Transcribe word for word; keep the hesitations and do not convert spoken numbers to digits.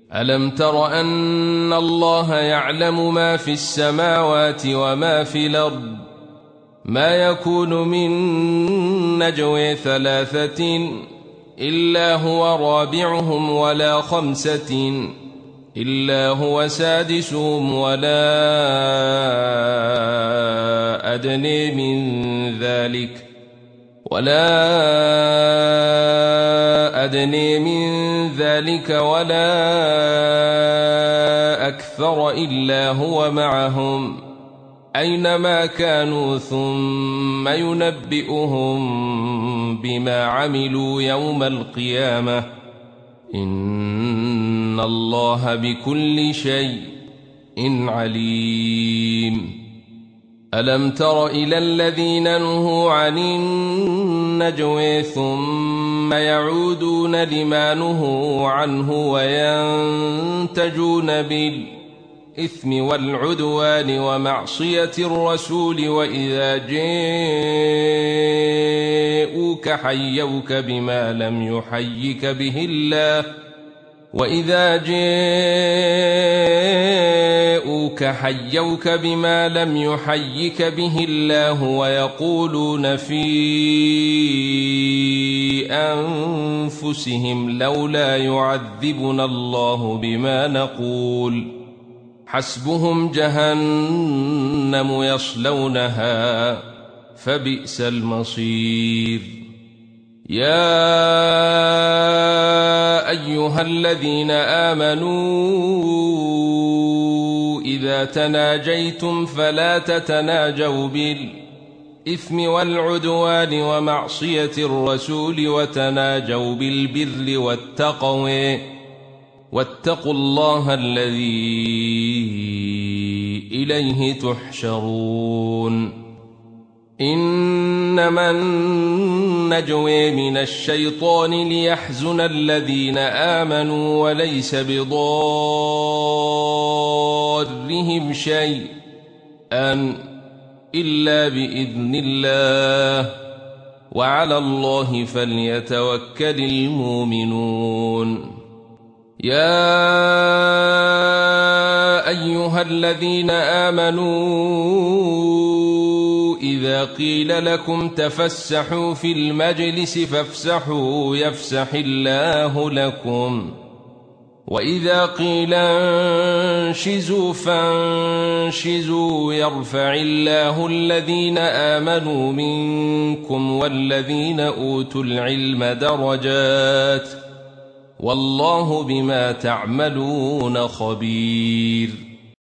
ألم تر أن الله يعلم ما في السماوات وما في الأرض ما يكون من نجوى ثلاثة إلا هو رابعهم ولا خمسة إلا هو سادسهم ولا أدنى من ذلك ولا أدنى من ذلك ولا أكثر إلا هو معهم أينما كانوا ثم ينبئهم بما عملوا يوم القيامة إن الله بكل شيء عليم. ألم تر إلى الذين نهوا عن النجوى ثم يعودون لما نهوا عنه وينتجون بالإثم والعدوان ومعصية الرسول وإذا جاءوك حيوك بما لم يحيك به الله وإذا جاءوك حيوك بما لم يحيك به الله ويقولون في أنفسهم لولا يعذبنا الله بما نقول حسبهم جهنم يصلونها فبئس المصير. يا أيها الذين آمنوا إذا تناجيتم فلا تتناجوا بالإثم والعدوان ومعصية الرسول وتناجوا بالبر والتقوى واتقوا الله الذي إليه تحشرون. إنما النجوى من الشيطان ليحزن الذين آمنوا وليس بضارهم شيئا إلا بإذن الله وعلى الله فليتوكل المؤمنون. يا أيها الذين آمنوا إذا قيل لكم تفسحوا في المجلس فافسحوا يفسح الله لكم وإذا قيل انشزوا فانشزوا يرفع الله الذين آمنوا منكم والذين أوتوا العلم درجات والله بما تعملون خبير.